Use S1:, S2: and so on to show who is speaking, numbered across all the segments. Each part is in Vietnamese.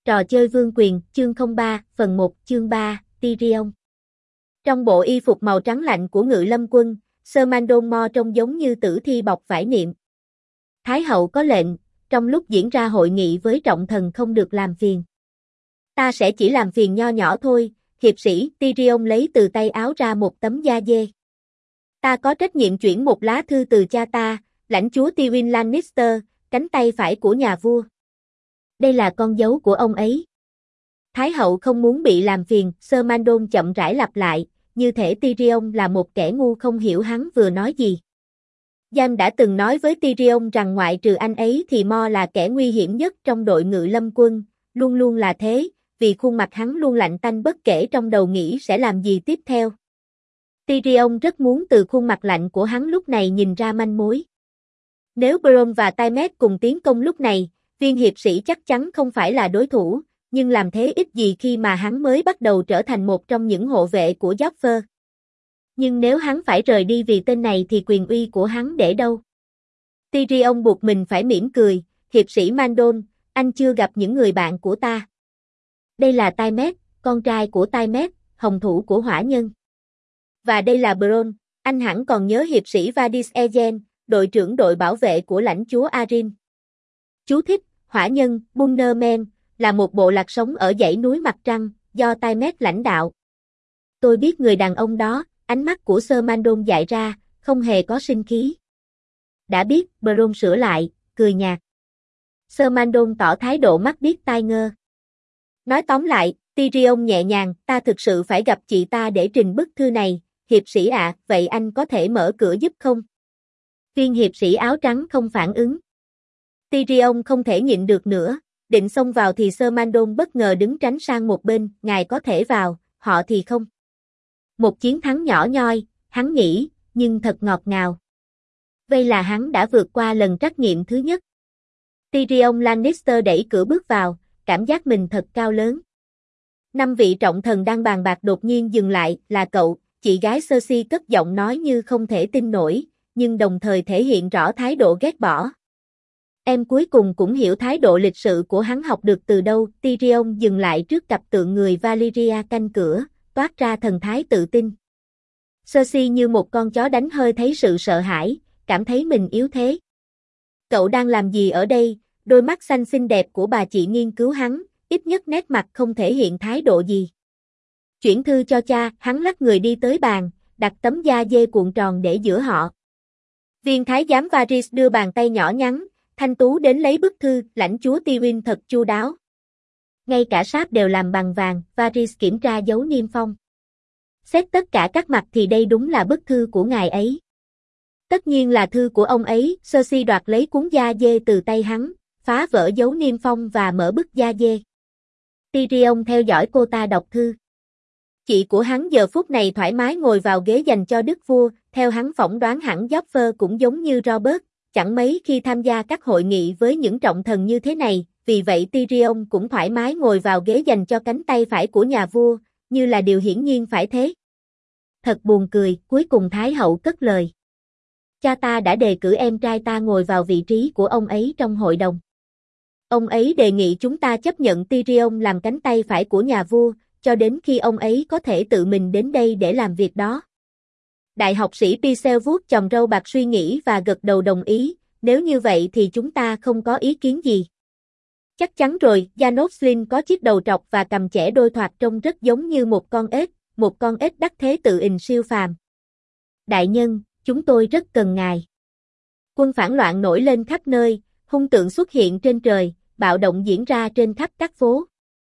S1: Trò chơi vương quyền, chương 03, phần 1, chương 3, Tyrion. Trong bộ y phục màu trắng lạnh của Ngự Lâm quân, Sir Mandon Moore trông giống như tử thi bọc vải niệm. Thái hậu có lệnh, trong lúc diễn ra hội nghị với trọng thần không được làm phiền. Ta sẽ chỉ làm phiền nho nhỏ thôi, hiệp sĩ. Tyrion lấy từ tay áo ra một tấm da dê. Ta có trách nhiệm chuyển một lá thư từ cha ta, lãnh chúa Tywin Lannister, cánh tay phải của nhà vua. Đây là con dấu của ông ấy. Thái hậu không muốn bị làm phiền, Sir Mandon chậm rãi lặp lại, như thể Tyrion là một kẻ ngu không hiểu hắn vừa nói gì. Jaime đã từng nói với Tyrion rằng ngoại trừ anh ấy thì Moore là kẻ nguy hiểm nhất trong đội Ngự Lâm quân, luôn luôn là thế, vì khuôn mặt hắn luôn lạnh tanh bất kể trong đầu nghĩ sẽ làm gì tiếp theo. Tyrion rất muốn từ khuôn mặt lạnh của hắn lúc này nhìn ra manh mối. Nếu Bronn và Tywin cùng tiến công lúc này, viên hiệp sĩ chắc chắn không phải là đối thủ, nhưng làm thế ít gì khi mà hắn mới bắt đầu trở thành một trong những hộ vệ của Joffrey. Nhưng nếu hắn phải rời đi vì tên này thì quyền uy của hắn để đâu? Tyrion buộc mình phải mỉm cười, hiệp sĩ Mandon, anh chưa gặp những người bạn của ta. Đây là Tywin, con trai của Tywin, hồng thủ của hỏa nhân. Và đây là Bronn, anh hẳn còn nhớ hiệp sĩ Varys Egen, đội trưởng đội bảo vệ của lãnh chúa Arryn. Chú thích, hỏa nhân, Bunnerman, là một bộ lạc sống ở dãy núi Mặt Trăng, do Tywin lãnh đạo. Tôi biết người đàn ông đó, ánh mắt của Sir Mandon dại ra, không hề có sinh khí. Đã biết, Bronn sửa lại, cười nhạt. Sir Mandon tỏ thái độ mắt điếc tai ngơ. Nói tóm lại, Tyrion nhẹ nhàng, ta thực sự phải gặp chị ta để trình bức thư này, hiệp sĩ ạ, vậy anh có thể mở cửa giúp không? Viên hiệp sĩ áo trắng không phản ứng. Tyrion không thể nhịn được nữa, định xông vào thì Sir Mandon bất ngờ đứng tránh sang một bên, ngài có thể vào, họ thì không. Một chiến thắng nhỏ nhoi, hắn nghĩ, nhưng thật ngọt ngào. Vậy là hắn đã vượt qua lần trắc nghiệm thứ nhất. Tyrion Lannister đẩy cửa bước vào, cảm giác mình thật cao lớn. 5 vị trọng thần đang bàn bạc đột nhiên dừng lại, là cậu, chị gái Cersei cất giọng nói như không thể tin nổi, nhưng đồng thời thể hiện rõ thái độ ghét bỏ. Em cuối cùng cũng hiểu thái độ lịch sự của hắn học được từ đâu. Tyrion dừng lại trước cặp tượng người Valyria canh cửa, toát ra thần thái tự tin. Cersei như một con chó đánh hơi thấy sự sợ hãi, cảm thấy mình yếu thế. Cậu đang làm gì ở đây? Đôi mắt xanh xinh đẹp của bà chị nghiên cứu hắn, ít nhất nét mặt không thể hiện thái độ gì. Chuyển thư cho cha, hắn lắc người đi tới bàn, đặt tấm da dê cuộn tròn để giữa họ. Viên thái giám Varys đưa bàn tay nhỏ nhắn, thanh tú đến lấy bức thư, lãnh chúa Tywin thật chu đáo. Ngay cả sáp đều làm bằng vàng, Varys kiểm tra dấu niêm phong. Xét tất cả các mặt thì đây đúng là bức thư của ngài ấy. Tất nhiên là thư của ông ấy. Cersei đoạt lấy cuốn da dê từ tay hắn, phá vỡ dấu niêm phong và mở bức da dê. Tyrion theo dõi cô ta đọc thư. Chị của hắn giờ phút này thoải mái ngồi vào ghế dành cho đức vua, theo hắn phỏng đoán hẳn Joffrey cũng giống như Robert, chẳng mấy khi tham gia các hội nghị với những trọng thần như thế này, vì vậy Tyrion cũng thoải mái ngồi vào ghế dành cho cánh tay phải của nhà vua, như là điều hiển nhiên phải thế. Thật buồn cười, cuối cùng Thái hậu cất lời. Cha ta đã đề cử em trai ta ngồi vào vị trí của ông ấy trong hội đồng. Ông ấy đề nghị chúng ta chấp nhận Tyrion làm cánh tay phải của nhà vua, cho đến khi ông ấy có thể tự mình đến đây để làm việc đó. Đại học sĩ Pycelle vuốt chòm râu bạc suy nghĩ và gật đầu đồng ý, nếu như vậy thì chúng ta không có ý kiến gì. Chắc chắn rồi, Janos Slynt có chiếc đầu trọc và cằm chẻ đôi thoạt trông rất giống như một con ếch đắc thế tự hình siêu phàm. Đại nhân, chúng tôi rất cần ngài. Quân phản loạn nổi lên khắp nơi, hung tượng xuất hiện trên trời, bạo động diễn ra trên khắp các phố.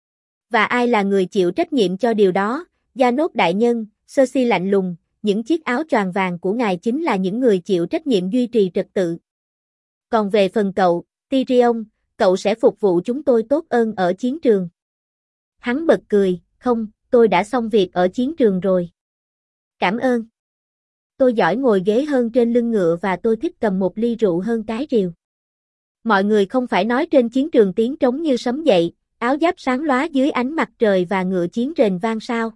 S1: Và ai là người chịu trách nhiệm cho điều đó? Janos đại nhân, Cersei lạnh lùng, những chiếc áo choàng vàng của ngài chính là những người chịu trách nhiệm duy trì trật tự. Còn về phần cậu, Tyrion, cậu sẽ phục vụ chúng tôi tốt ơn ở chiến trường. Hắn bật cười, không, tôi đã xong việc ở chiến trường rồi. Cảm ơn. Tôi giỏi ngồi ghế hơn trên lưng ngựa và tôi thích cầm một ly rượu hơn cái rìu. Mọi người không phải nói trên chiến trường tiếng trống như sấm dậy, áo giáp sáng lóa dưới ánh mặt trời và ngựa chiến rền vang sao?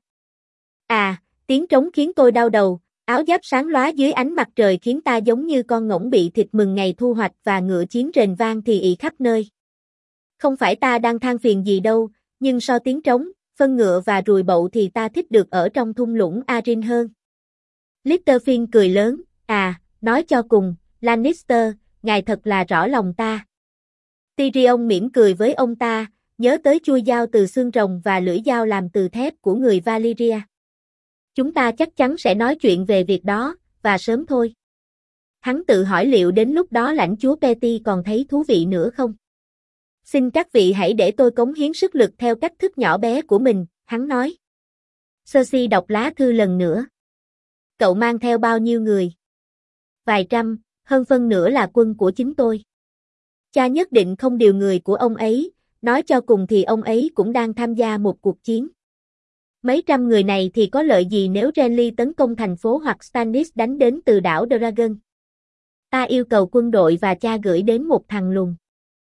S1: À, tiếng trống khiến tôi đau đầu, áo giáp sáng lóa dưới ánh mặt trời khiến ta giống như con ngỗng bị thịt mừng ngày thu hoạch và ngựa chiến rền vang thì ị khắp nơi. Không phải ta đang than phiền gì đâu, nhưng so tiếng trống, phân ngựa và ruồi bậu thì ta thích được ở trong thung lũng Arryn hơn. Littlefinger cười lớn, nói cho cùng, Lannister, ngài thật là rõ lòng ta. Tyrion mỉm cười với ông ta, nhớ tới chuôi dao từ xương rồng và lưỡi dao làm từ thép của người Valyria. Chúng ta chắc chắn sẽ nói chuyện về việc đó, và sớm thôi. Hắn tự hỏi liệu đến lúc đó lãnh chúa Petty còn thấy thú vị nữa không? Xin các vị hãy để tôi cống hiến sức lực theo cách thức nhỏ bé của mình, hắn nói. Cersei đọc lá thư lần nữa. Cậu mang theo bao nhiêu người? Vài trăm, hơn phân nửa là quân của chính tôi. Cha nhất định không điều người của ông ấy, nói cho cùng thì ông ấy cũng đang tham gia một cuộc chiến. Mấy trăm người này thì có lợi gì nếu Renly tấn công thành phố hoặc Stannis đánh đến từ đảo Dragon? Ta yêu cầu quân đội và cha gửi đến một thằng lùn.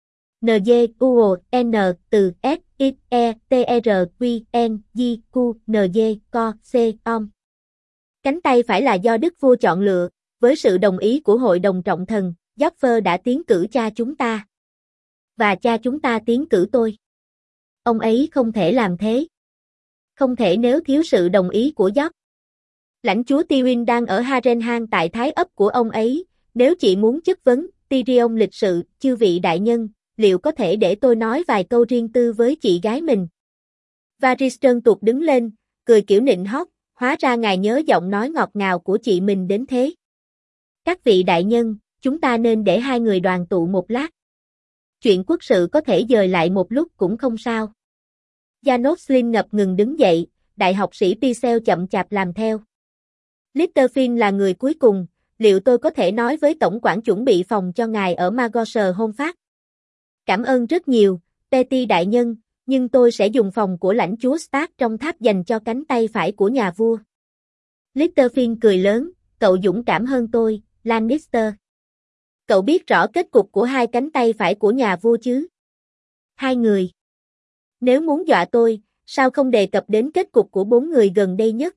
S1: N từ S X E T R Q N G Q N Co C Om. Cánh tay phải là do đức vua chọn lựa, với sự đồng ý của hội đồng trọng thần, Joffrey đã tiến cử cha chúng ta. Và cha chúng ta tiến cử tôi. Ông ấy không thể làm thế. Không thể nếu thiếu sự đồng ý của Joffrey. Lãnh chúa Tywin đang ở Harrenhal tại thái ấp của ông ấy, nếu chị muốn chất vấn, Tyrion lịch sự, chư vị đại nhân, liệu có thể để tôi nói vài câu riêng tư với chị gái mình? Varys trơn tuột đứng lên, cười kiểu nịnh hót, hóa ra ngài nhớ giọng nói ngọt ngào của chị mình đến thế. Các vị đại nhân, chúng ta nên để hai người đoàn tụ một lát. Chuyện quốc sự có thể dời lại một lúc cũng không sao. Janos Slynt ngập ngừng đứng dậy, đại học sĩ Pycelle chậm chạp làm theo. Littlefinger là người cuối cùng, liệu tôi có thể nói với tổng quản chuẩn bị phòng cho ngài ở Magosher hôm phát? Cảm ơn rất nhiều, Petty đại nhân, nhưng tôi sẽ dùng phòng của lãnh chúa Stark trong tháp dành cho cánh tay phải của nhà vua. Littlefinger cười lớn, cậu dũng cảm hơn tôi, Lannister. Cậu biết rõ kết cục của hai cánh tay phải của nhà vua chứ? Hai người. Nếu muốn dọa tôi, sao không đề cập đến kết cục của 4 người gần đây nhất?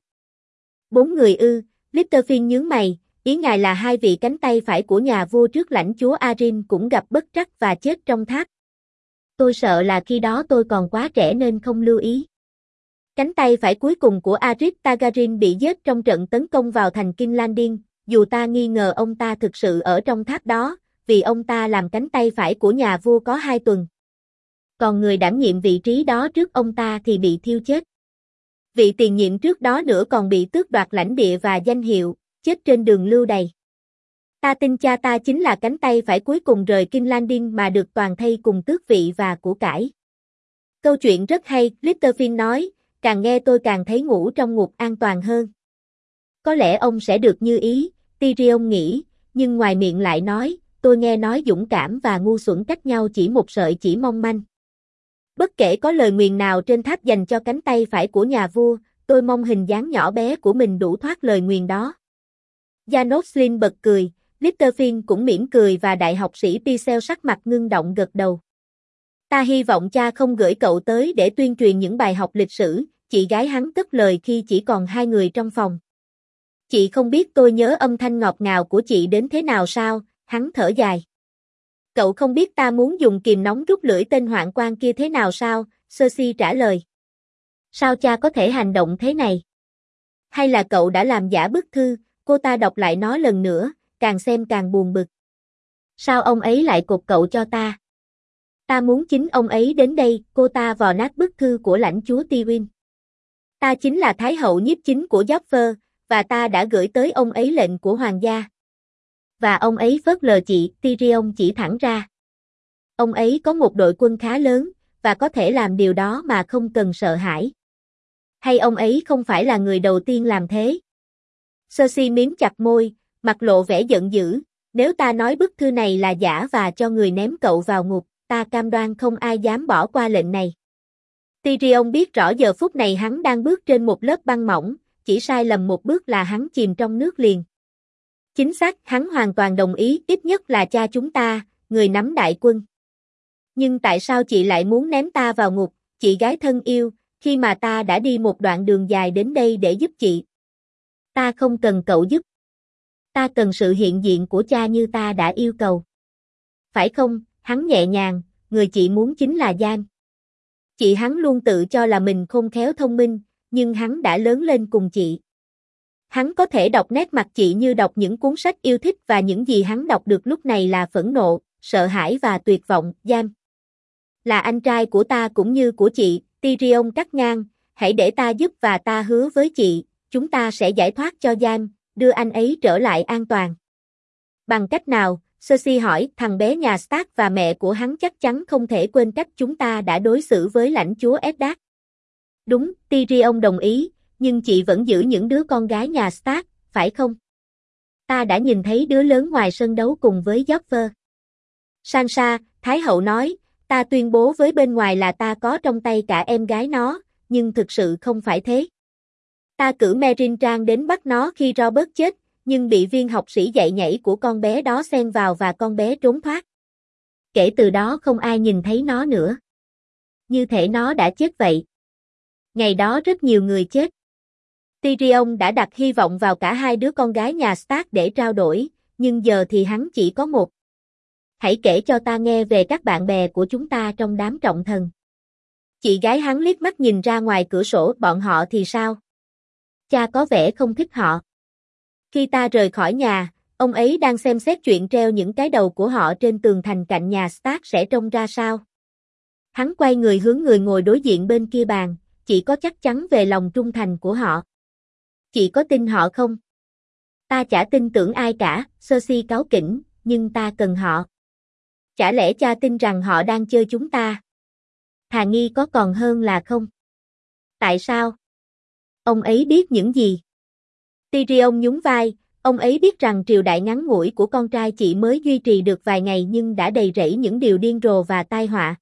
S1: 4 người ư? Littlefinger nhướng mày, ý ngài là hai vị cánh tay phải của nhà vua trước lãnh chúa Arryn cũng gặp bất trắc và chết trong tháp. Tôi sợ là khi đó tôi còn quá trẻ nên không lưu ý. Cánh tay phải cuối cùng của Aerys Targaryen bị giết trong trận tấn công vào thành King's Landing, dù ta nghi ngờ ông ta thực sự ở trong tháp đó, vì ông ta làm cánh tay phải của nhà vua có 2 tuần. Còn người đảm nhiệm vị trí đó trước ông ta thì bị thiêu chết. Vị tiền nhiệm trước đó nữa còn bị tước đoạt lãnh địa và danh hiệu, chết trên đường lưu đày. Ta tin cha ta chính là cánh tay phải cuối cùng rời King's Landing mà được toàn thây cùng tước vị và của cải. Câu chuyện rất hay, Littlefinger nói, càng nghe tôi càng thấy ngủ trong ngục an toàn hơn. Có lẽ ông sẽ được như ý, Tyrion nghĩ, nhưng ngoài miệng lại nói, tôi nghe nói dũng cảm và ngu xuẩn cách nhau chỉ một sợi chỉ mong manh. Bất kể có lời nguyền nào trên tháp dành cho cánh tay phải của nhà vua, tôi mong hình dáng nhỏ bé của mình đủ thoát lời nguyền đó. Janos Slynt bật cười, Littlefinger cũng mỉm cười và đại học sĩ Pycelle sắc mặt ngưng động gật đầu. Ta hy vọng cha không gửi cậu tới để tuyên truyền những bài học lịch sử, chị gái hắn cất lời khi chỉ còn 2 người trong phòng. Chị không biết tôi nhớ âm thanh ngọt ngào của chị đến thế nào sao, hắn thở dài. Cậu không biết ta muốn dùng kìm nóng rút lưỡi tên hoạn quan kia thế nào sao, Cersei trả lời. Sao cha có thể hành động thế này? Hay là cậu đã làm giả bức thư, cô ta đọc lại nó lần nữa, càng xem càng buồn bực. Sao ông ấy lại cột cậu cho ta? Ta muốn chính ông ấy đến đây, cô ta vò nát bức thư của lãnh chúa Tywin. Ta chính là thái hậu nhiếp chính của Joffrey, và ta đã gửi tới ông ấy lệnh của hoàng gia. Và ông ấy phớt lờ chị, Tyrion chỉ thẳng ra. Ông ấy có một đội quân khá lớn, và có thể làm điều đó mà không cần sợ hãi. Hay ông ấy không phải là người đầu tiên làm thế? Cersei miếm chặt môi, mặt lộ vẻ giận dữ, nếu ta nói bức thư này là giả và cho người ném cậu vào ngục, ta cam đoan không ai dám bỏ qua lệnh này. Tyrion biết rõ giờ phút này hắn đang bước trên một lớp băng mỏng, chỉ sai lầm một bước là hắn chìm trong nước liền. Chính xác, hắn hoàn toàn đồng ý, ít nhất là cha chúng ta, người nắm đại quân. Nhưng tại sao chị lại muốn ném ta vào ngục, chị gái thân yêu, khi mà ta đã đi một đoạn đường dài đến đây để giúp chị? Ta không cần cậu giúp. Ta cần sự hiện diện của cha như ta đã yêu cầu. Phải không? Hắn nhẹ nhàng, người chị muốn chính là Giang. Chị hắn luôn tự cho là mình khôn khéo thông minh, nhưng hắn đã lớn lên cùng chị. Hắn có thể đọc nét mặt chị như đọc những cuốn sách yêu thích và những gì hắn đọc được lúc này là phẫn nộ, sợ hãi và tuyệt vọng. Giang là anh trai của ta cũng như của chị, Tyrion cắt ngang, hãy để ta giúp và ta hứa với chị, chúng ta sẽ giải thoát cho Giang, đưa anh ấy trở lại an toàn. Bằng cách nào? Cersei hỏi, thằng bé nhà Stark và mẹ của hắn chắc chắn không thể quên cách chúng ta đã đối xử với lãnh chúa Eddard. Đúng, Tyrion đồng ý, nhưng chị vẫn giữ những đứa con gái nhà Stark, phải không? Ta đã nhìn thấy đứa lớn ngoài sân đấu cùng với Joffrey. Sansa, Thái hậu nói, ta tuyên bố với bên ngoài là ta có trong tay cả em gái nó, nhưng thực sự không phải thế. Ta cử Meryn Trang đến bắt nó khi Robert chết, nhưng bị viên học sĩ dạy nhảy của con bé đó xen vào và con bé trốn thoát. Kể từ đó không ai nhìn thấy nó nữa. Như thể nó đã chết vậy. Ngày đó rất nhiều người chết. Tyrion đã đặt hy vọng vào cả hai đứa con gái nhà Stark để trao đổi, nhưng giờ thì hắn chỉ có một. Hãy kể cho ta nghe về các bạn bè của chúng ta trong đám trọng thần. Chị gái hắn liếc mắt nhìn ra ngoài cửa sổ, bọn họ thì sao? Cha có vẻ không thích họ. Khi ta rời khỏi nhà, ông ấy đang xem xét chuyện treo những cái đầu của họ trên tường thành cạnh nhà Stark sẽ trông ra sao. Hắn quay người hướng người ngồi đối diện bên kia bàn, chị có chắc chắn về lòng trung thành của họ? Chị có tin họ không? Ta chả tin tưởng ai cả, Cersei cáu kỉnh, nhưng ta cần họ. Chả lẽ cha tin rằng họ đang chơi chúng ta? Thà nghi có còn hơn là không? Tại sao? Ông ấy biết những gì? Tyrion nhún vai, ông ấy biết rằng triều đại ngắn ngủi của con trai chị mới duy trì được vài ngày nhưng đã đầy rẫy những điều điên rồ và tai họa.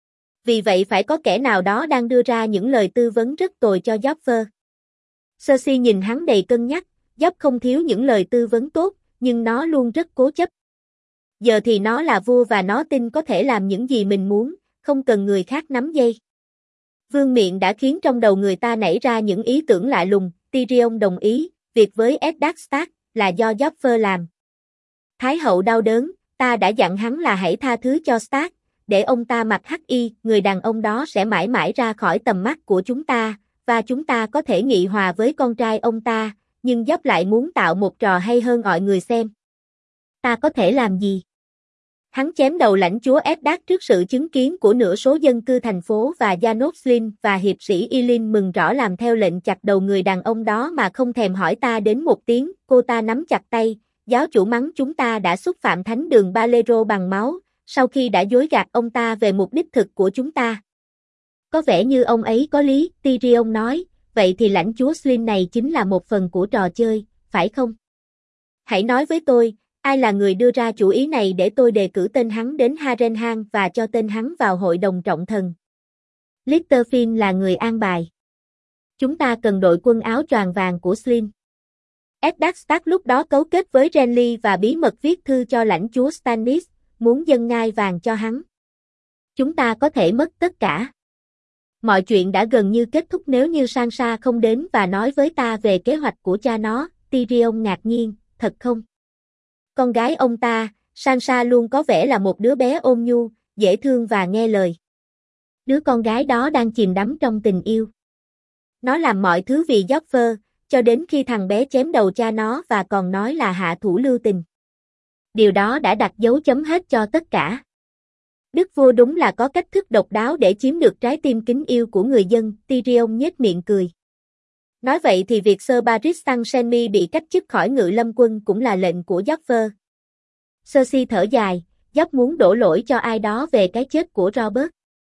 S1: Vì vậy phải có kẻ nào đó đang đưa ra những lời tư vấn rất tồi cho Joffrey. Cersei nhìn hắn đầy cân nhắc, Joffrey không thiếu những lời tư vấn tốt, nhưng nó luôn rất cố chấp. Giờ thì nó là vua và nó tin có thể làm những gì mình muốn, không cần người khác nắm dây. Vương miện đã khiến trong đầu người ta nảy ra những ý tưởng lạ lùng, Tyrion đồng ý, việc với Eddard Stark là do Joffrey làm. Thái hậu đau đớn, ta đã dặn hắn là hãy tha thứ cho Stark, để ông ta mặc hắc y, người đàn ông đó sẽ mãi mãi ra khỏi tầm mắt của chúng ta, và chúng ta có thể nghị hòa với con trai ông ta, nhưng Joffrey lại muốn tạo một trò hay hơn mọi người xem. Ta có thể làm gì? Hắn chém đầu lãnh chúa Eddard trước sự chứng kiến của nửa số dân cư thành phố và Janos Slynt và hiệp sĩ Ylin mừng rõ làm theo lệnh chặt đầu người đàn ông đó mà không thèm hỏi ta đến một tiếng, cô ta nắm chặt tay, giáo chủ mắng chúng ta đã xúc phạm thánh đường Balero bằng máu, sau khi đã dối gạt ông ta về mục đích thực của chúng ta. Có vẻ như ông ấy có lý, Tyrion nói, vậy thì lãnh chúa Slynt này chính là một phần của trò chơi, phải không? Hãy nói với tôi, ai là người đưa ra chủ ý này để tôi đề cử tên hắn đến Harrenhal và cho tên hắn vào hội đồng trọng thần. Littlefinger là người an bài. Chúng ta cần đội quân áo choàng vàng của Slynt. Eddard Stark lúc đó cấu kết với Renly và bí mật viết thư cho lãnh chúa Stannis, muốn dâng ngai vàng cho hắn. Chúng ta có thể mất tất cả. Mọi chuyện đã gần như kết thúc nếu như Sansa không đến và nói với ta về kế hoạch của cha nó, Tyrion ngạc nhiên, thật không? Con gái ông ta, Sansa luôn có vẻ là một đứa bé ôn nhu, dễ thương và nghe lời. Đứa con gái đó đang chìm đắm trong tình yêu. Nó làm mọi thứ vì Joffrey, cho đến khi thằng bé chém đầu cha nó và còn nói là hạ thủ lưu tình. Điều đó đã đặt dấu chấm hết cho tất cả. Đức vua đúng là có cách thức độc đáo để chiếm được trái tim kính yêu của người dân, Tyrion nhếch miệng cười. Nói vậy thì việc Sir Barristan Stannis bị cách chức khỏi Ngự Lâm Quân cũng là lệnh của Joffrey. Cersei thở dài, Joffrey muốn đổ lỗi cho ai đó về cái chết của Robert.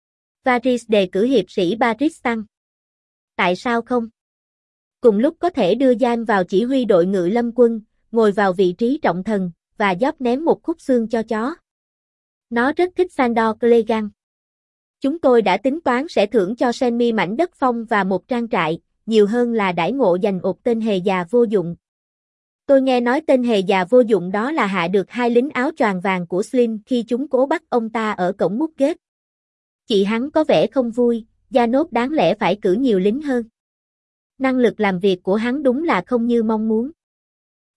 S1: Varys đề cử hiệp sĩ Barristan. Tại sao không? Cùng lúc có thể đưa Jaime vào chỉ huy đội Ngự Lâm Quân, ngồi vào vị trí trọng thần, và Joffrey ném một khúc xương cho chó. Nó rất thích Sandor Clegane. Chúng tôi đã tính toán sẽ thưởng cho Stannis mảnh đất phong và một trang trại, nhiều hơn là đãi ngộ dành ột tên hề già vô dụng. Tôi nghe nói tên hề già vô dụng đó là hạ được 2 lính áo choàng vàng của Slynt khi chúng cố bắt ông ta ở cổng Moorgate. Chị hắn có vẻ không vui, Janos đáng lẽ phải cử nhiều lính hơn. Năng lực làm việc của hắn đúng là không như mong muốn.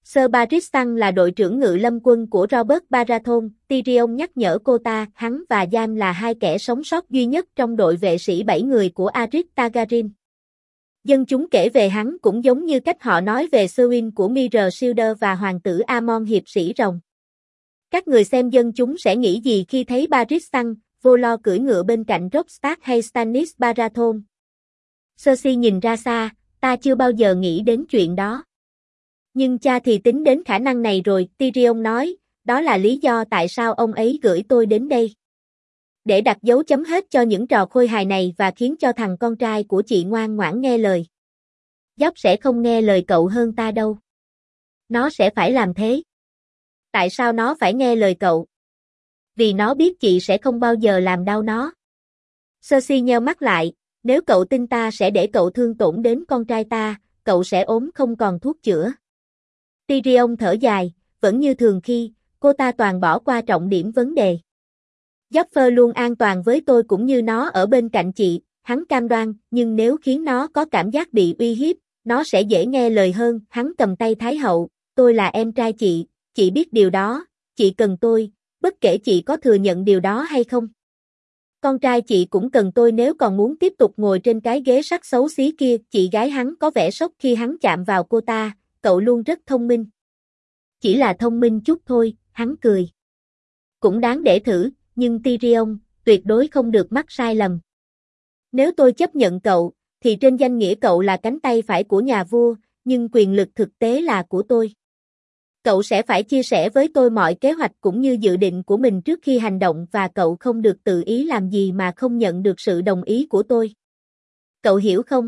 S1: Sir Barristan là đội trưởng ngự lâm quân của Robert Baratheon, Tyrion nhắc nhở cô ta, hắn và Jaime là hai kẻ sống sót duy nhất trong đội vệ sĩ 7 người của Aerys Targaryen. Dân chúng kể về hắn cũng giống như cách họ nói về Sewin của Meera Silder và hoàng tử Aemon hiệp sĩ rồng. Các người xem dân chúng sẽ nghĩ gì khi thấy Barristan, vô lo cưỡi ngựa bên cạnh Robb Stark hay Stannis Baratheon? Cersei nhìn ra xa, ta chưa bao giờ nghĩ đến chuyện đó. Nhưng cha thì tính đến khả năng này rồi, Tyrion nói, đó là lý do tại sao ông ấy gửi tôi đến đây. Để đặt dấu chấm hết cho những trò khôi hài này và khiến cho thằng con trai của chị ngoan ngoãn nghe lời. Dốc sẽ không nghe lời cậu hơn ta đâu. Nó sẽ phải làm thế. Tại sao nó phải nghe lời cậu? Vì nó biết chị sẽ không bao giờ làm đau nó. Cersei nheo mắt lại, nếu cậu tin ta sẽ để cậu thương tổn đến con trai ta, cậu sẽ ốm không còn thuốc chữa. Tyrion thở dài, vẫn như thường khi, cô ta toàn bỏ qua trọng điểm vấn đề. Joffrey luôn an toàn với tôi cũng như nó ở bên cạnh chị, hắn cam đoan, nhưng nếu khiến nó có cảm giác bị uy hiếp, nó sẽ dễ nghe lời hơn. Hắn cầm tay Thái hậu, tôi là em trai chị biết điều đó, chị cần tôi, bất kể chị có thừa nhận điều đó hay không. Con trai chị cũng cần tôi nếu còn muốn tiếp tục ngồi trên cái ghế sắt xấu xí kia. Chị gái hắn có vẻ sốc khi hắn chạm vào cô ta, cậu luôn rất thông minh. Chỉ là thông minh chút thôi, hắn cười. Cũng đáng để thử, nhưng Tyrion, tuyệt đối không được mắc sai lầm. Nếu tôi chấp nhận cậu, thì trên danh nghĩa cậu là cánh tay phải của nhà vua, nhưng quyền lực thực tế là của tôi. Cậu sẽ phải chia sẻ với tôi mọi kế hoạch cũng như dự định của mình trước khi hành động và cậu không được tự ý làm gì mà không nhận được sự đồng ý của tôi. Cậu hiểu không?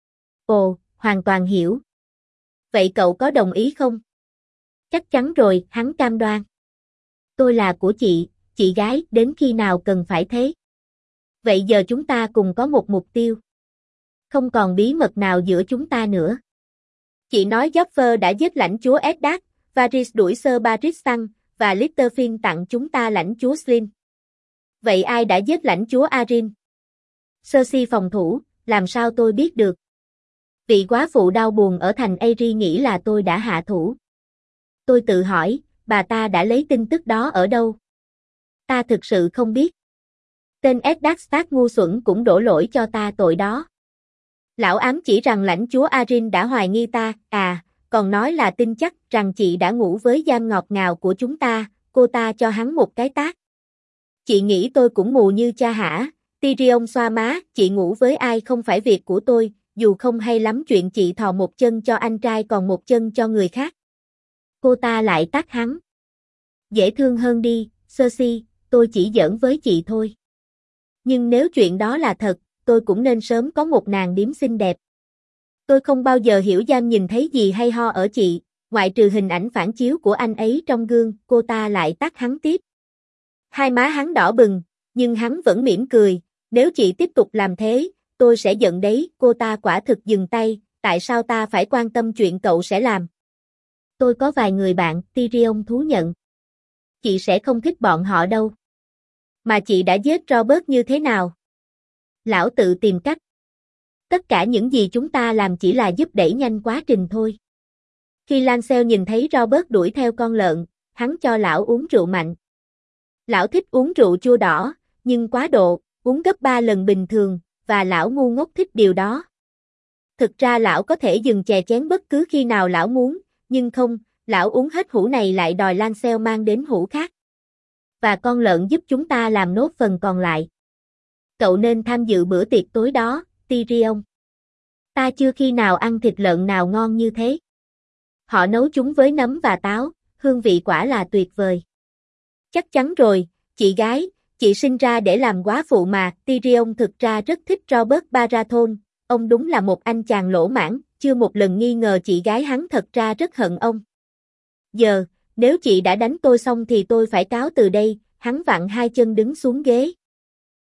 S1: Ồ, hoàn toàn hiểu. Vậy cậu có đồng ý không? Chắc chắn rồi, hắn cam đoan. Tôi là của chị gái, đến khi nào cần phải thế. Vậy giờ chúng ta cùng có một mục tiêu. Không còn bí mật nào giữa chúng ta nữa. Chị nói Joffrey đã giết lãnh chúa Eddard, Varys đuổi Sir Barristan, và Littlefinger tặng chúng ta lãnh chúa Slyn. Vậy ai đã giết lãnh chúa Arryn? Cersei phòng thủ, làm sao tôi biết được? Vị góa phụ đau buồn ở thành Aerie nghĩ là tôi đã hạ thủ. Tôi tự hỏi, bà ta đã lấy tin tức đó ở đâu? Ta thực sự không biết. Tên Eddard Stark ngu xuẩn cũng đổ lỗi cho ta tội đó. Lão ám chỉ rằng lãnh chúa Arryn đã hoài nghi ta, còn nói là tin chắc rằng chị đã ngủ với Jaime ngọt ngào của chúng ta, cô ta cho hắn một cái tát. Chị nghĩ tôi cũng mù như cha hả? Tyrion xoa má, chị ngủ với ai không phải việc của tôi, dù không hay lắm chuyện chị thò một chân cho anh trai còn một chân cho người khác. Cô ta lại tát hắn. Dễ thương hơn đi, Cersei, tôi chỉ giỡn với chị thôi. Nhưng nếu chuyện đó là thật, tôi cũng nên sớm có một nàng điếm xinh đẹp. Tôi không bao giờ hiểu Jaime nhìn thấy gì hay ho ở chị, ngoại trừ hình ảnh phản chiếu của anh ấy trong gương. Cô ta lại tát hắn tiếp. Hai má hắn đỏ bừng, nhưng hắn vẫn mỉm cười, nếu chị tiếp tục làm thế, tôi sẽ giận đấy. Cô ta quả thực dừng tay, tại sao ta phải quan tâm chuyện cậu sẽ làm? Tôi có vài người bạn, Tyrion thú nhận. Chị sẽ không thích bọn họ đâu. Mà chị đã giết Robert như thế nào? Lão tự tìm cách. Tất cả những gì chúng ta làm chỉ là giúp đẩy nhanh quá trình thôi. Khi Lancel nhìn thấy Robert đuổi theo con lợn, hắn cho lão uống rượu mạnh. Lão thích uống rượu chua đỏ, nhưng quá độ, uống gấp 3 lần bình thường, và lão ngu ngốc thích điều đó. Thực ra lão có thể dừng chè chén bất cứ khi nào lão muốn, nhưng không, lão uống hết hũ này lại đòi Lancel mang đến hũ khác. Và con lợn giúp chúng ta làm nốt phần còn lại. Cậu nên tham dự bữa tiệc tối đó, Tyrion. Ta chưa khi nào ăn thịt lợn nào ngon như thế. Họ nấu chúng với nấm và táo, hương vị quả là tuyệt vời. Chắc chắn rồi, chị gái, chị sinh ra để làm góa phụ mà. Tyrion thực ra rất thích Robert Baratheon, ông đúng là một anh chàng lỗ mãng, chưa một lần nghi ngờ chị gái hắn thật ra rất hận ông. Giờ, nếu chị đã đánh tôi xong thì tôi phải cáo từ đây. Hắn vặn hai chân đứng xuống ghế.